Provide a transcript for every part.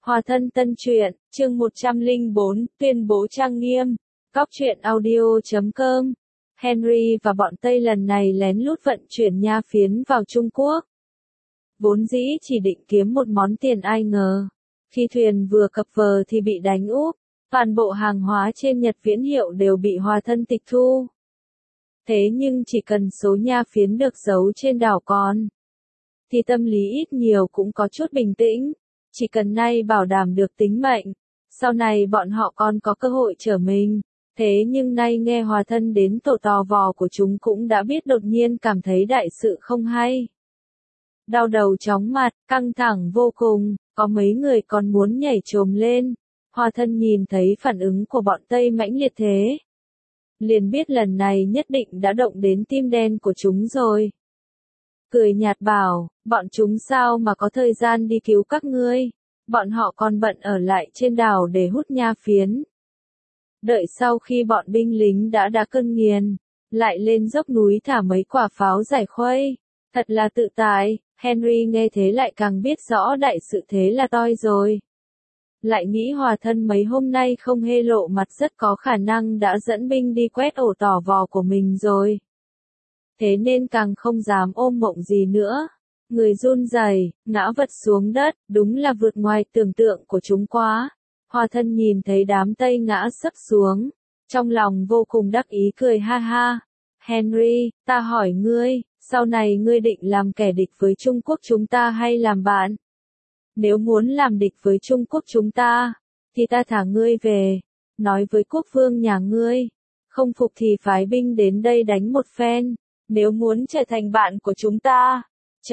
Hòa thân tân truyện, chương 104, tuyên bố trang nghiêm. Góc truyện audio.com. Henry và bọn Tây lần này lén lút vận chuyển nha phiến vào Trung Quốc. Vốn dĩ chỉ định kiếm một món tiền, ai ngờ. Khi thuyền vừa cập bờ thì bị đánh úp. Toàn bộ hàng hóa trên Nhật Viễn Hiệu đều bị Hòa thân tịch thu. Thế nhưng chỉ cần số nha phiến được giấu trên đảo còn, thì tâm lý ít nhiều cũng có chút bình tĩnh. Chỉ cần nay bảo đảm được tính mệnh, sau này bọn họ còn có cơ hội trở mình. Thế nhưng nay nghe Hòa thân đến tổ tò vò của chúng cũng đã biết, đột nhiên cảm thấy đại sự không hay. Đau đầu chóng mặt, căng thẳng vô cùng, có mấy người còn muốn nhảy chồm lên. Hòa thân nhìn thấy phản ứng của bọn Tây mãnh liệt thế, liền biết lần này nhất định đã động đến tim đen của chúng rồi. Cười nhạt bảo, bọn chúng sao mà có thời gian đi cứu các ngươi, bọn họ còn bận ở lại trên đảo để hút nha phiến. Đợi sau khi bọn binh lính đã cơn nghiền, lại lên dốc núi thả mấy quả pháo giải khuây, thật là tự tại. Henry nghe thế lại càng biết rõ đại sự thế là toi rồi. Lại nghĩ Hòa thân mấy hôm nay không hê lộ mặt, rất có khả năng đã dẫn binh đi quét ổ tỏ vò của mình rồi. Thế nên càng không dám ôm mộng gì nữa. Người run rẩy, ngã vật xuống đất, đúng là vượt ngoài tưởng tượng của chúng quá. Hòa thân nhìn thấy đám Tây ngã sấp xuống, trong lòng vô cùng đắc ý, cười ha ha. Henry, ta hỏi ngươi, sau này ngươi định làm kẻ địch với Trung Quốc chúng ta hay làm bạn? Nếu muốn làm địch với Trung Quốc chúng ta, thì ta thả ngươi về, nói với quốc vương nhà ngươi, không phục thì phái binh đến đây đánh một phen. Nếu muốn trở thành bạn của chúng ta,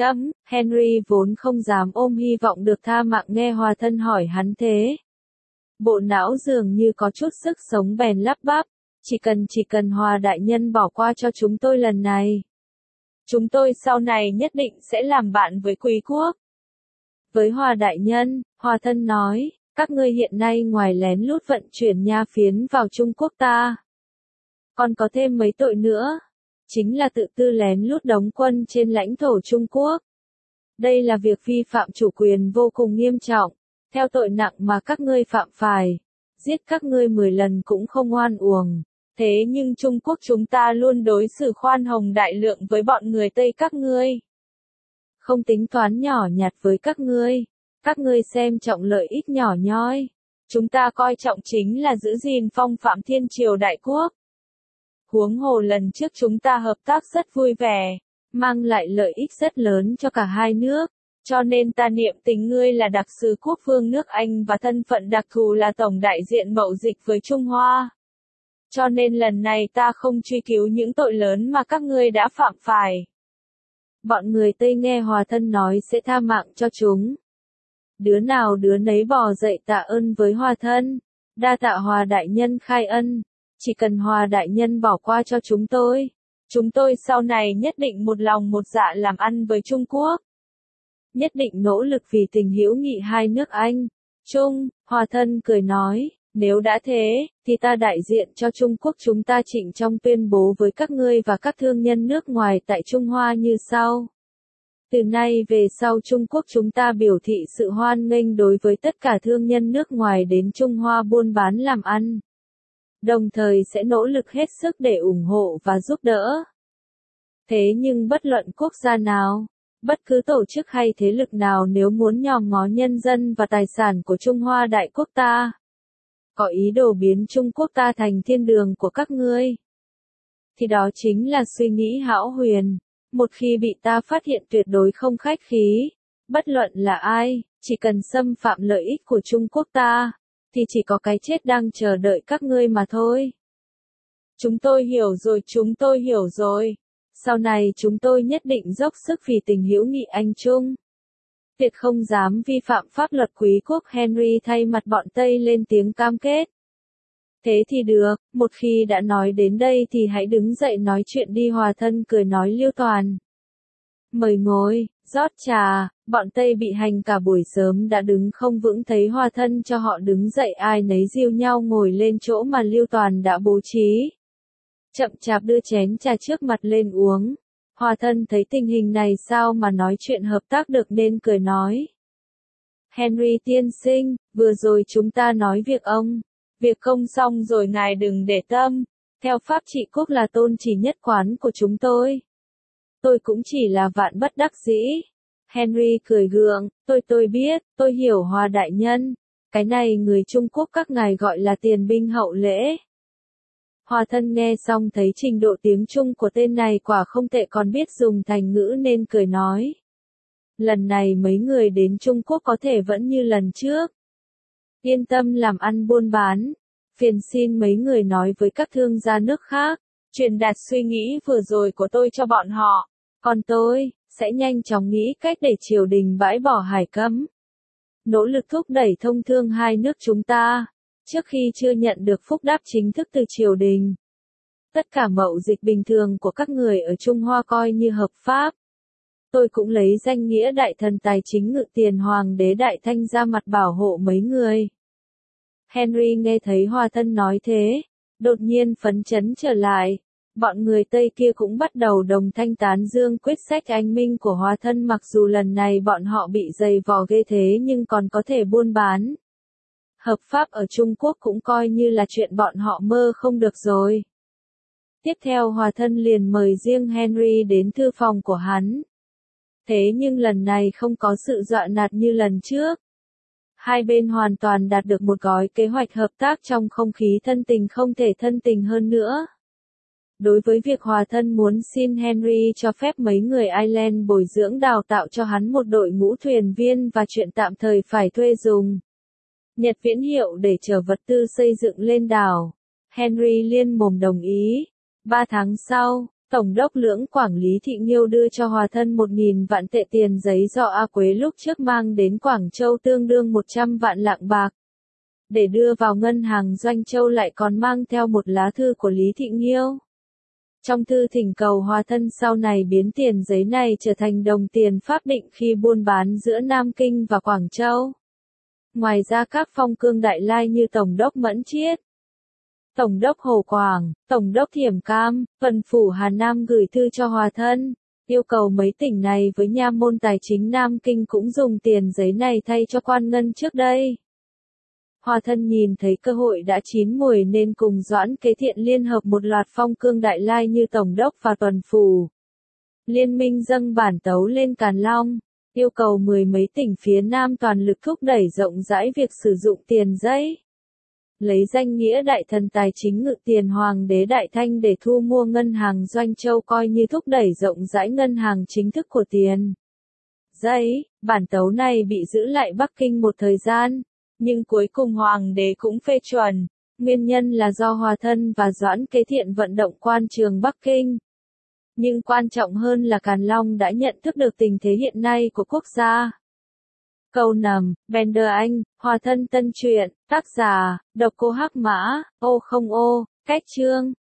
Henry vốn không dám ôm hy vọng được tha mạng, nghe Hòa thân hỏi hắn thế. Bộ não dường như có chút sức sống, bèn lắp bắp, chỉ cần Hòa đại nhân bỏ qua cho chúng tôi lần này, chúng tôi sau này nhất định sẽ làm bạn với quý quốc. Với Hòa đại nhân, Hòa thân nói, các ngươi hiện nay ngoài lén lút vận chuyển nha phiến vào Trung Quốc ta, còn có thêm mấy tội nữa. Chính là tự tư lén lút đóng quân trên lãnh thổ Trung Quốc. Đây là việc vi phạm chủ quyền vô cùng nghiêm trọng. Theo tội nặng mà các ngươi phạm phải, giết các ngươi 10 lần cũng không oan uổng. Thế nhưng Trung Quốc chúng ta luôn đối xử khoan hồng đại lượng với bọn người Tây các ngươi. Không tính toán nhỏ nhặt với các ngươi. Các ngươi xem trọng lợi ích nhỏ nhoi. Chúng ta coi trọng chính là giữ gìn phong phạm thiên triều đại quốc. Huống hồ lần trước chúng ta hợp tác rất vui vẻ, mang lại lợi ích rất lớn cho cả hai nước, cho nên ta niệm tình ngươi là đặc sứ quốc vương nước Anh và thân phận đặc thù là tổng đại diện mậu dịch với Trung Hoa. Cho nên lần này ta không truy cứu những tội lớn mà các ngươi đã phạm phải. Bọn người Tây nghe Hòa thân nói sẽ tha mạng cho chúng, đứa nào đứa nấy bò dậy tạ ơn với Hòa thân, đa tạ Hòa đại nhân khai ân. Chỉ cần Hòa đại nhân bỏ qua cho chúng tôi sau này nhất định một lòng một dạ làm ăn với Trung Quốc. Nhất định nỗ lực vì tình hữu nghị hai nước Anh, Trung. Hòa thân cười nói, nếu đã thế, thì ta đại diện cho Trung Quốc chúng ta trịnh trọng tuyên bố với các ngươi và các thương nhân nước ngoài tại Trung Hoa như sau. Từ nay về sau Trung Quốc chúng ta biểu thị sự hoan nghênh đối với tất cả thương nhân nước ngoài đến Trung Hoa buôn bán làm ăn. Đồng thời sẽ nỗ lực hết sức để ủng hộ và giúp đỡ. Thế nhưng bất luận quốc gia nào, bất cứ tổ chức hay thế lực nào nếu muốn nhòm ngó nhân dân và tài sản của Trung Hoa đại quốc ta, có ý đồ biến Trung Quốc ta thành thiên đường của các ngươi, thì đó chính là suy nghĩ hão huyền. Một khi bị ta phát hiện tuyệt đối không khách khí, bất luận là ai, chỉ cần xâm phạm lợi ích của Trung Quốc ta, thì chỉ có cái chết đang chờ đợi các ngươi mà thôi. Chúng tôi hiểu rồi. Sau này chúng tôi nhất định dốc sức vì tình hữu nghị Anh Trung. Tuyệt không dám vi phạm pháp luật quý quốc. Henry thay mặt bọn Tây lên tiếng cam kết. Thế thì được, một khi đã nói đến đây thì hãy đứng dậy nói chuyện đi. Hòa thân cười nói, Lưu Toàn, mời ngồi, rót trà. Bọn Tây bị hành cả buổi sớm đã đứng không vững, thấy Hòa thân cho họ đứng dậy, ai nấy riu nhau ngồi lên chỗ mà Lưu Toàn đã bố trí. Chậm chạp đưa chén trà trước mặt lên uống. Hòa thân thấy tình hình này sao mà nói chuyện hợp tác được nên cười nói, Henry tiên sinh, vừa rồi chúng ta nói việc công xong rồi ngài đừng để tâm. Theo pháp trị quốc là tôn chỉ nhất quán của chúng tôi. Tôi cũng chỉ là vạn bất đắc dĩ. Henry cười gượng, tôi biết, tôi hiểu Hoa đại nhân. Cái này người Trung Quốc các ngài gọi là tiền binh hậu lễ. Hoa thân nghe xong thấy trình độ tiếng Trung của tên này quả không tệ còn biết dùng thành ngữ nên cười nói. Lần này mấy người đến Trung Quốc có thể vẫn như lần trước. Yên tâm làm ăn buôn bán. Phiền xin mấy người nói với các thương gia nước khác, truyền đạt suy nghĩ vừa rồi của tôi cho bọn họ. Còn tôi, sẽ nhanh chóng nghĩ cách để triều đình bãi bỏ hải cấm. Nỗ lực thúc đẩy thông thương hai nước chúng ta, trước khi chưa nhận được phúc đáp chính thức từ triều đình. Tất cả mậu dịch bình thường của các người ở Trung Hoa coi như hợp pháp. Tôi cũng lấy danh nghĩa đại thần tài chính ngự tiền hoàng đế Đại Thanh ra mặt bảo hộ mấy người. Henry nghe thấy Hoa thân nói thế, đột nhiên phấn chấn trở lại. Bọn người Tây kia cũng bắt đầu đồng thanh tán dương quyết sách anh minh của Hoa thân mặc dù lần này bọn họ bị dày vò ghê thế nhưng còn có thể buôn bán. Hợp pháp ở Trung Quốc cũng coi như là chuyện bọn họ mơ không được rồi. Tiếp theo Hoa thân liền mời riêng Henry đến thư phòng của hắn. Thế nhưng lần này không có sự dọa nạt như lần trước. Hai bên hoàn toàn đạt được một gói kế hoạch hợp tác trong không khí thân tình không thể thân tình hơn nữa. Đối với việc Hoa thân muốn xin Henry cho phép mấy người Ireland bồi dưỡng đào tạo cho hắn một đội ngũ thuyền viên và chuyện tạm thời phải thuê dùng Nhật Viễn Hiệu để chở vật tư xây dựng lên đảo, Henry liên mồm đồng ý. 3 tháng sau, Tổng đốc Lưỡng Quảng Lý Thị Nghiêu đưa cho Hoa thân 1.000 vạn tệ tiền giấy do A Quế lúc trước mang đến Quảng Châu tương đương 100 vạn lạng bạc. Để đưa vào ngân hàng Doanh Châu lại còn mang theo một lá thư của Lý Thị Nghiêu. Trong thư thỉnh cầu Hoa thân sau này biến tiền giấy này trở thành đồng tiền pháp định khi buôn bán giữa Nam Kinh và Quảng Châu. Ngoài ra các phong cương đại lai như Tổng đốc Mẫn Chiết, Tổng đốc Hồ Quảng, Tổng đốc Thiểm Cam, Tuần phủ Hà Nam gửi thư cho Hoa thân, yêu cầu mấy tỉnh này với nha môn tài chính Nam Kinh cũng dùng tiền giấy này thay cho quan ngân trước đây. Hoa thân nhìn thấy cơ hội đã chín muồi nên cùng Doãn Kế Thiện liên hợp một loạt phong cương đại lai như Tổng đốc và Tuần phủ. Liên minh dâng bản tấu lên Càn Long, yêu cầu 10 mấy tỉnh phía Nam toàn lực thúc đẩy rộng rãi việc sử dụng tiền giấy. Lấy danh nghĩa đại thần tài chính ngự tiền hoàng đế Đại Thanh để thu mua ngân hàng Doanh Châu coi như thúc đẩy rộng rãi ngân hàng chính thức của tiền giấy. Bản tấu này bị giữ lại Bắc Kinh một thời gian, nhưng cuối cùng hoàng đế cũng phê chuẩn. Nguyên nhân là do Hoa thân và Doãn Kế Thiện vận động quan trường Bắc Kinh. Nhưng quan trọng hơn là Càn Long đã nhận thức được tình thế hiện nay của quốc gia. Câu nằm, Bender Anh, Hoa thân tân truyện, tác giả, Độc Cô Hắc Mã, ô không ô, cách chương.